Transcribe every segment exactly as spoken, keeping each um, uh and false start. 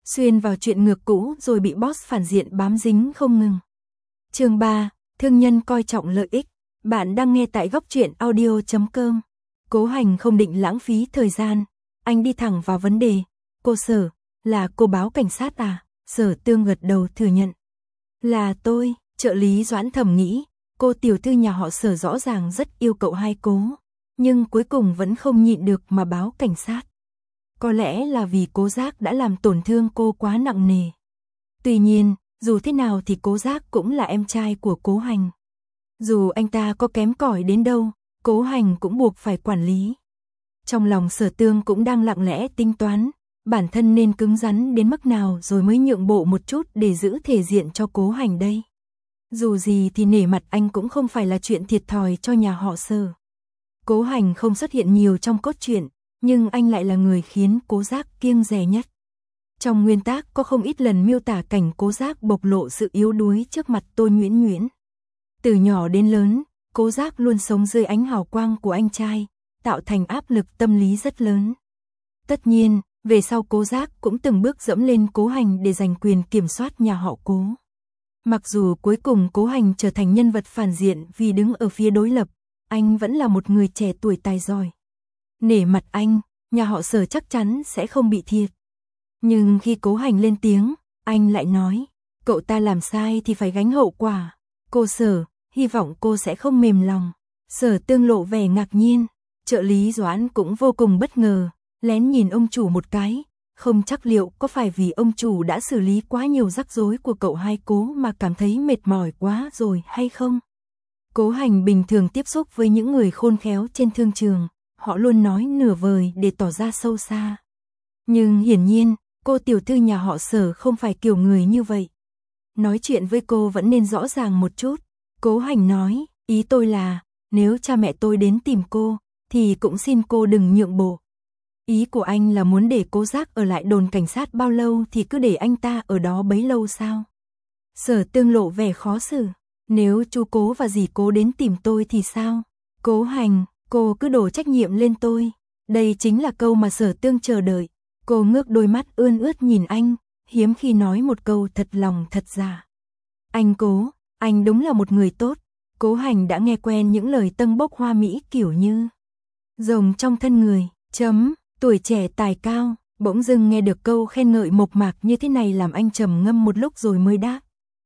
xuyên vào chuyện ngược cũ rồi bị boss phản diện bám dính không ngừng. Chương ba, thương nhân coi trọng lợi ích. Bạn đang nghe tại góc truyện audio chấm com. Cố Hành không định lãng phí thời gian, anh đi thẳng vào vấn đề. Cô Sở, là cô báo cảnh sát à? Sở Tương gật đầu thừa nhận. Là tôi, trợ lý Doãn thầm nghĩ, cô tiểu thư nhà họ Sở rõ ràng rất yêu cậu hai Cố, nhưng cuối cùng vẫn không nhịn được mà báo cảnh sát. Có lẽ là vì Cố Giác đã làm tổn thương cô quá nặng nề. Tuy nhiên, dù thế nào thì Cố Giác cũng là em trai của Cố Hành. Dù anh ta có kém cỏi đến đâu, Cố Hành cũng buộc phải quản lý. Trong lòng Sở Tương cũng đang lặng lẽ tính toán, bản thân nên cứng rắn đến mức nào rồi mới nhượng bộ một chút để giữ thể diện cho Cố Hành đây. Dù gì thì nể mặt anh cũng không phải là chuyện thiệt thòi cho nhà họ Sở. Cố Hành không xuất hiện nhiều trong cốt truyện, nhưng anh lại là người khiến Cố Giác kiêng dè nhất. Trong nguyên tác có không ít lần miêu tả cảnh Cố Giác bộc lộ sự yếu đuối trước mặt Tô Nhuyễn Nhuyễn. Từ nhỏ đến lớn, Cố Giác luôn sống dưới ánh hào quang của anh trai, tạo thành áp lực tâm lý rất lớn. Tất nhiên, về sau Cố Giác cũng từng bước dẫm lên Cố Hành để giành quyền kiểm soát nhà họ Cố. Mặc dù cuối cùng Cố Hành trở thành nhân vật phản diện vì đứng ở phía đối lập, anh vẫn là một người trẻ tuổi tài giỏi. Nể mặt anh, nhà họ Sở chắc chắn sẽ không bị thiệt. Nhưng khi Cố Hành lên tiếng, anh lại nói, cậu ta làm sai thì phải gánh hậu quả. Cô Sở, hy vọng cô sẽ không mềm lòng. Sở Tương lộ vẻ ngạc nhiên, trợ lý Doãn cũng vô cùng bất ngờ, lén nhìn ông chủ một cái, không chắc liệu có phải vì ông chủ đã xử lý quá nhiều rắc rối của cậu hai Cố mà cảm thấy mệt mỏi quá rồi hay không. Cố Hành bình thường tiếp xúc với những người khôn khéo trên thương trường, họ luôn nói nửa vời để tỏ ra sâu xa. Nhưng hiển nhiên, cô tiểu thư nhà họ Sở không phải kiểu người như vậy. Nói chuyện với cô vẫn nên rõ ràng một chút. Cố Hành nói, ý tôi là, nếu cha mẹ tôi đến tìm cô, thì cũng xin cô đừng nhượng bộ. Ý của anh là muốn để Cố Giác ở lại đồn cảnh sát bao lâu thì cứ để anh ta ở đó bấy lâu sao? Sở Tương lộ vẻ khó xử. Nếu chú Cố và dì Cố đến tìm tôi thì sao? Cố Hành, cô cứ đổ trách nhiệm lên tôi. Đây chính là câu mà Sở Tương chờ đợi. Cô ngước đôi mắt ươn ướt nhìn anh, hiếm khi nói một câu thật lòng thật dạ. Anh Cố, anh đúng là một người tốt. Cố Hành đã nghe quen những lời tâng bốc hoa mỹ kiểu như rồng trong thân người, chấm, tuổi trẻ tài cao. Bỗng dưng nghe được câu khen ngợi mộc mạc như thế này làm anh trầm ngâm một lúc rồi mới đáp.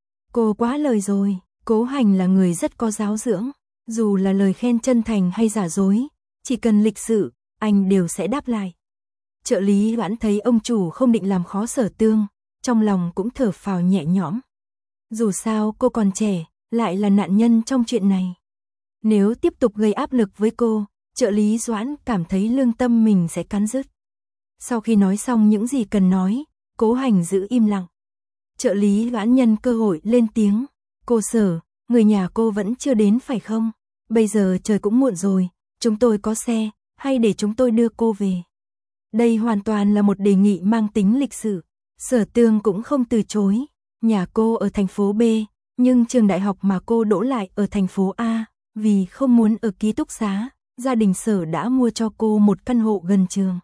Cô quá lời rồi. Cố Hành là người rất có giáo dưỡng, dù là lời khen chân thành hay giả dối, chỉ cần lịch sự, anh đều sẽ đáp lại. Trợ lý Doãn thấy ông chủ không định làm khó Sở Tương, trong lòng cũng thở phào nhẹ nhõm. Dù sao cô còn trẻ, lại là nạn nhân trong chuyện này. Nếu tiếp tục gây áp lực với cô, trợ lý Doãn cảm thấy lương tâm mình sẽ cắn rứt. Sau khi nói xong những gì cần nói, Cố Hành giữ im lặng. Trợ lý Doãn nhân cơ hội lên tiếng. Cô Sở, người nhà cô vẫn chưa đến phải không? Bây giờ trời cũng muộn rồi, chúng tôi có xe, hay để chúng tôi đưa cô về? Đây hoàn toàn là một đề nghị mang tính lịch sử. Sở Tương cũng không từ chối. Nhà cô ở thành phố B, nhưng trường đại học mà cô đỗ lại ở thành phố A. Vì không muốn ở ký túc xá, gia đình Sở đã mua cho cô một căn hộ gần trường.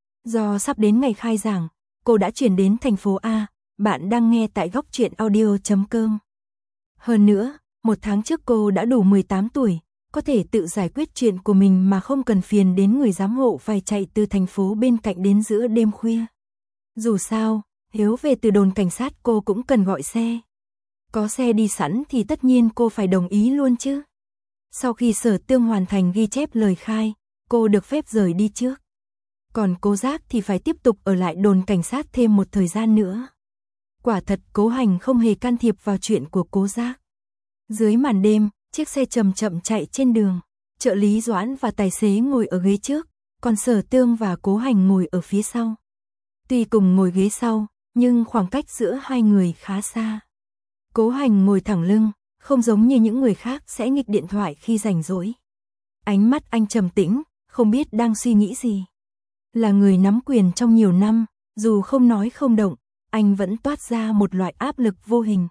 Do sắp đến ngày khai giảng, cô đã chuyển đến thành phố A. Bạn đang nghe tại góc truyện audio chấm com. Hơn nữa, một tháng trước cô đã đủ mười tám tuổi, có thể tự giải quyết chuyện của mình mà không cần phiền đến người giám hộ phải chạy từ thành phố bên cạnh đến giữa đêm khuya. Dù sao, hiếu về từ đồn cảnh sát cô cũng cần gọi xe. Có xe đi sẵn thì tất nhiên cô phải đồng ý luôn chứ. Sau khi Sở Tương hoàn thành ghi chép lời khai, cô được phép rời đi trước. Còn Cố Giác thì phải tiếp tục ở lại đồn cảnh sát thêm một thời gian nữa. Quả thật Cố Hành không hề can thiệp vào chuyện của Cố Giác. Dưới màn đêm, chiếc xe chậm chậm chạy trên đường. Trợ lý Doãn và tài xế ngồi ở ghế trước, còn Sở Tương và Cố Hành ngồi ở phía sau. Tuy cùng ngồi ghế sau, nhưng khoảng cách giữa hai người khá xa. Cố Hành ngồi thẳng lưng, không giống như những người khác sẽ nghịch điện thoại khi rảnh rỗi. Ánh mắt anh trầm tĩnh, không biết đang suy nghĩ gì. Là người nắm quyền trong nhiều năm, dù không nói không động, anh vẫn toát ra một loại áp lực vô hình.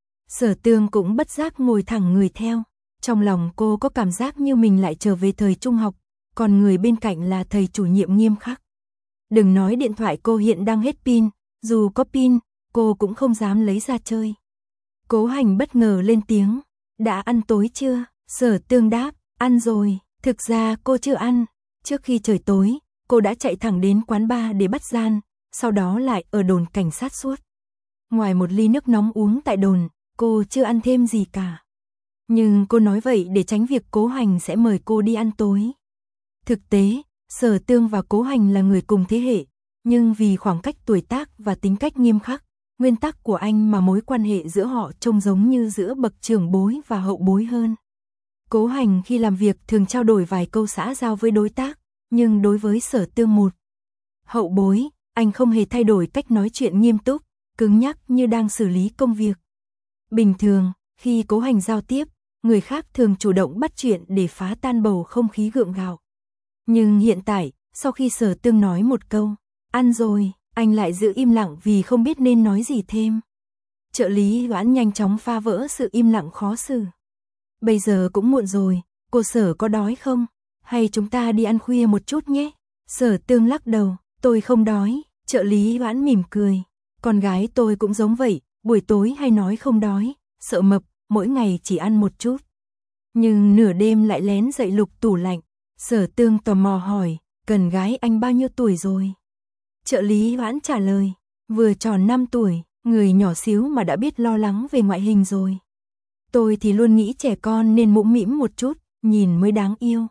Sở Tương cũng bất giác ngồi thẳng người theo. Trong lòng cô có cảm giác như mình lại trở về thời trung học, còn người bên cạnh là thầy chủ nhiệm nghiêm khắc. Đừng nói điện thoại cô hiện đang hết pin, dù có pin, cô cũng không dám lấy ra chơi. Cố Hành bất ngờ lên tiếng, đã ăn tối chưa? Sở Tương đáp, ăn rồi, thực ra cô chưa ăn. Trước khi trời tối, cô đã chạy thẳng đến quán bar để bắt gian, sau đó lại ở đồn cảnh sát suốt. Ngoài một ly nước nóng uống tại đồn, cô chưa ăn thêm gì cả. Nhưng cô nói vậy để tránh việc Cố Hành sẽ mời cô đi ăn tối. Thực tế, Sở Tương và Cố Hành là người cùng thế hệ, nhưng vì khoảng cách tuổi tác và tính cách nghiêm khắc, nguyên tắc của anh mà mối quan hệ giữa họ trông giống như giữa bậc trưởng bối và hậu bối hơn. Cố Hành khi làm việc thường trao đổi vài câu xã giao với đối tác, nhưng đối với Sở Tương một hậu bối, anh không hề thay đổi cách nói chuyện nghiêm túc, cứng nhắc như đang xử lý công việc. Bình thường, khi Cố Hành giao tiếp, người khác thường chủ động bắt chuyện để phá tan bầu không khí gượng gạo. Nhưng hiện tại, sau khi Sở Tương nói một câu, ăn rồi, anh lại giữ im lặng vì không biết nên nói gì thêm. Trợ lý Doãn nhanh chóng phá vỡ sự im lặng khó xử. Bây giờ cũng muộn rồi, cô Sở có đói không? Hay chúng ta đi ăn khuya một chút nhé? Sở Tương lắc đầu, tôi không đói. Trợ lý Doãn mỉm cười. Con gái tôi cũng giống vậy, buổi tối hay nói không đói, sợ mập, mỗi ngày chỉ ăn một chút. Nhưng nửa đêm lại lén dậy lục tủ lạnh. Sở Tương tò mò hỏi, cần gái anh bao nhiêu tuổi rồi? Trợ lý Doãn trả lời, vừa tròn năm tuổi, người nhỏ xíu mà đã biết lo lắng về ngoại hình rồi. Tôi thì luôn nghĩ trẻ con nên mũm mĩm một chút, nhìn mới đáng yêu.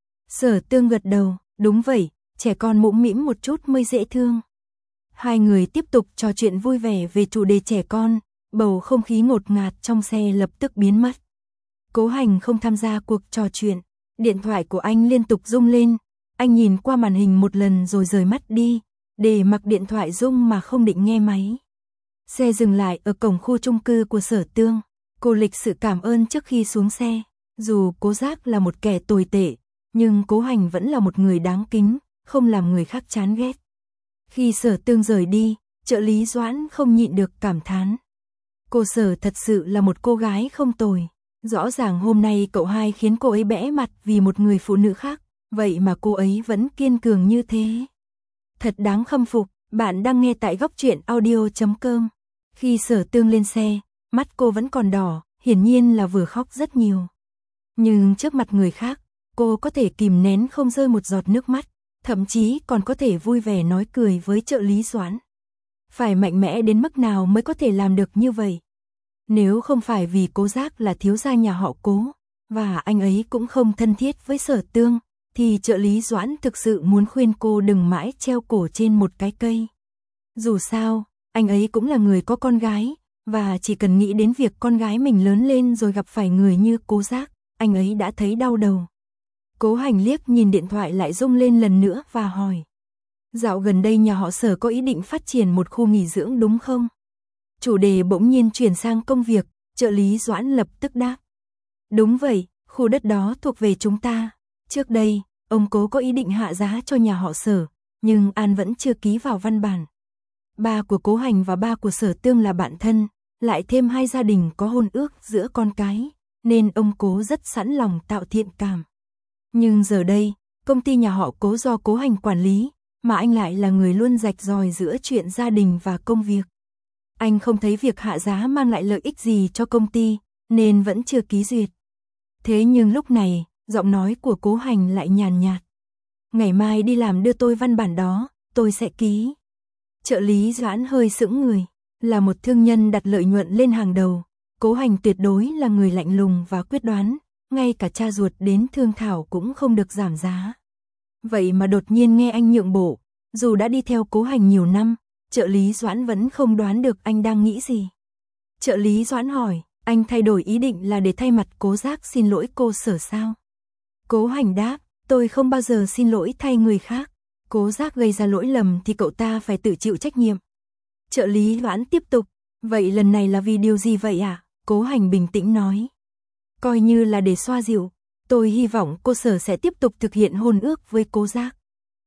Sở Tương gật đầu, đúng vậy, trẻ con mũm mĩm một chút mới dễ thương. Hai người tiếp tục trò chuyện vui vẻ về chủ đề trẻ con, bầu không khí ngột ngạt trong xe lập tức biến mất. Cố Hành không tham gia cuộc trò chuyện, điện thoại của anh liên tục rung lên, anh nhìn qua màn hình một lần rồi rời mắt đi, để mặc điện thoại rung mà không định nghe máy. Xe dừng lại ở cổng khu chung cư của Sở Tương, cô lịch sự cảm ơn trước khi xuống xe, dù Cố Giác là một kẻ tồi tệ, nhưng Cố Hành vẫn là một người đáng kính, không làm người khác chán ghét. Khi Sở Tương rời đi, trợ lý Doãn không nhịn được cảm thán. Cô Sở thật sự là một cô gái không tồi. Rõ ràng hôm nay cậu hai khiến cô ấy bẽ mặt vì một người phụ nữ khác, vậy mà cô ấy vẫn kiên cường như thế. Thật đáng khâm phục, bạn đang nghe tại góc truyện audio chấm com. Khi Sở Tương lên xe, mắt cô vẫn còn đỏ, hiển nhiên là vừa khóc rất nhiều. Nhưng trước mặt người khác, cô có thể kìm nén không rơi một giọt nước mắt, thậm chí còn có thể vui vẻ nói cười với trợ lý Doãn. Phải mạnh mẽ đến mức nào mới có thể làm được như vậy? Nếu không phải vì Cố Giác là thiếu gia nhà họ Cố, và anh ấy cũng không thân thiết với Sở Tương, thì trợ lý Doãn thực sự muốn khuyên cô đừng mãi treo cổ trên một cái cây. Dù sao, anh ấy cũng là người có con gái, và chỉ cần nghĩ đến việc con gái mình lớn lên rồi gặp phải người như Cố Giác, anh ấy đã thấy đau đầu. Cố Hành liếc nhìn điện thoại lại rung lên lần nữa và hỏi. Dạo gần đây nhà họ Sở có ý định phát triển một khu nghỉ dưỡng đúng không? Chủ đề bỗng nhiên chuyển sang công việc, trợ lý Doãn lập tức đáp. Đúng vậy, khu đất đó thuộc về chúng ta. Trước đây, ông Cố có ý định hạ giá cho nhà họ Sở, nhưng An vẫn chưa ký vào văn bản. Ba của Cố Hành và ba của Sở Tương là bạn thân, lại thêm hai gia đình có hôn ước giữa con cái, nên ông Cố rất sẵn lòng tạo thiện cảm. Nhưng giờ đây, công ty nhà họ Cố do Cố Hành quản lý, mà anh lại là người luôn rạch ròi giữa chuyện gia đình và công việc. Anh không thấy việc hạ giá mang lại lợi ích gì cho công ty, nên vẫn chưa ký duyệt. Thế nhưng lúc này, giọng nói của Cố Hành lại nhàn nhạt. Ngày mai đi làm đưa tôi văn bản đó, tôi sẽ ký. Trợ lý Doãn hơi sững người, là một thương nhân đặt lợi nhuận lên hàng đầu. Cố Hành tuyệt đối là người lạnh lùng và quyết đoán, ngay cả cha ruột đến thương thảo cũng không được giảm giá. Vậy mà đột nhiên nghe anh nhượng bộ, dù đã đi theo Cố Hành nhiều năm, trợ lý Doãn vẫn không đoán được anh đang nghĩ gì. Trợ lý Doãn hỏi, anh thay đổi ý định là để thay mặt Cố Giác xin lỗi cô Sở sao? Cố Hành đáp, tôi không bao giờ xin lỗi thay người khác. Cố Giác gây ra lỗi lầm thì cậu ta phải tự chịu trách nhiệm. Trợ lý Doãn tiếp tục, vậy lần này là vì điều gì vậy ạ? À? Cố Hành bình tĩnh nói. Coi như là để xoa dịu, tôi hy vọng cô Sở sẽ tiếp tục thực hiện hôn ước với Cố Giác.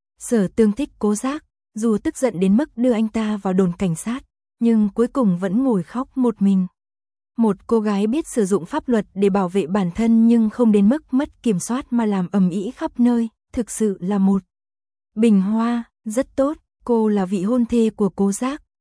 Sở Tương thích Cố Giác, dù tức giận đến mức đưa anh ta vào đồn cảnh sát, nhưng cuối cùng vẫn ngồi khóc một mình. Một cô gái biết sử dụng pháp luật để bảo vệ bản thân nhưng không đến mức mất kiểm soát mà làm ầm ĩ khắp nơi, thực sự là một bình hoa, rất tốt. Cô là vị hôn thê của Cố Giác,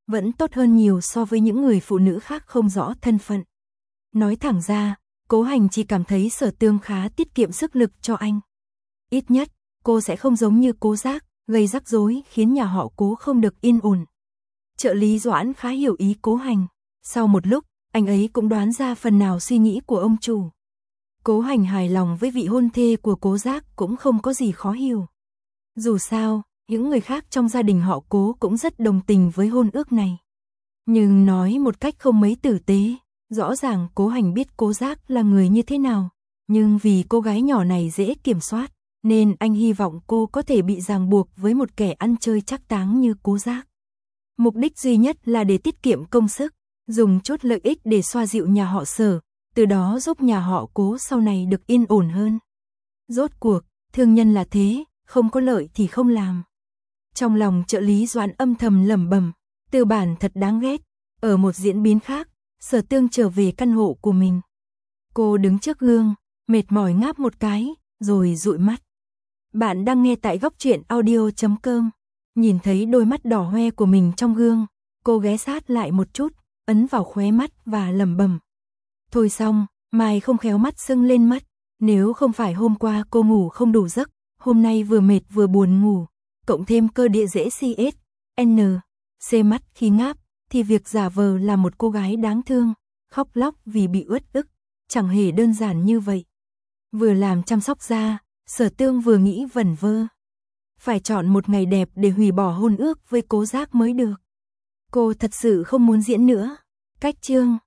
vẫn tốt hơn nhiều so với những người phụ nữ khác không rõ thân phận. Nói thẳng ra, Cố Hành chỉ cảm thấy Sở Tương khá tiết kiệm sức lực cho anh. Ít nhất, cô sẽ không giống như Cố Giác, gây rắc rối khiến nhà họ Cố không được yên ổn. Trợ lý Doãn khá hiểu ý Cố Hành. Sau một lúc, anh ấy cũng đoán ra phần nào suy nghĩ của ông chủ. Cố Hành hài lòng với vị hôn thê của Cố Giác cũng không có gì khó hiểu. Dù sao, những người khác trong gia đình họ Cố cũng rất đồng tình với hôn ước này. Nhưng nói một cách không mấy tử tế, rõ ràng Cố Hành biết Cố Giác là người như thế nào. Nhưng vì cô gái nhỏ này dễ kiểm soát, nên anh hy vọng cô có thể bị ràng buộc với một kẻ ăn chơi trác táng như Cố Giác. Mục đích duy nhất là để tiết kiệm công sức, dùng chút lợi ích để xoa dịu nhà họ Sở, từ đó giúp nhà họ Cố sau này được yên ổn hơn. Rốt cuộc, thương nhân là thế, không có lợi thì không làm. Trong lòng trợ lý Doãn âm thầm lẩm bẩm, Tư Bản thật đáng ghét. Ở một diễn biến khác, Sở Tương trở về căn hộ của mình. Cô đứng trước gương, mệt mỏi ngáp một cái, rồi dụi mắt. Bạn đang nghe tại góc truyện audio chấm com. Nhìn thấy đôi mắt đỏ hoe của mình trong gương, cô ghé sát lại một chút, ấn vào khóe mắt và lẩm bẩm. Thôi xong, mai không khéo mắt sưng lên mắt. Nếu không phải hôm qua cô ngủ không đủ giấc, hôm nay vừa mệt vừa buồn ngủ, cộng thêm cơ địa dễ xê ét, en, xê mắt khi ngáp, thì việc giả vờ là một cô gái đáng thương, khóc lóc vì bị uất ức, chẳng hề đơn giản như vậy. Vừa làm chăm sóc da, Sở Tương vừa nghĩ vẩn vơ. Phải chọn một ngày đẹp để hủy bỏ hôn ước với Cố Giác mới được. Cô thật sự không muốn diễn nữa. Cách chương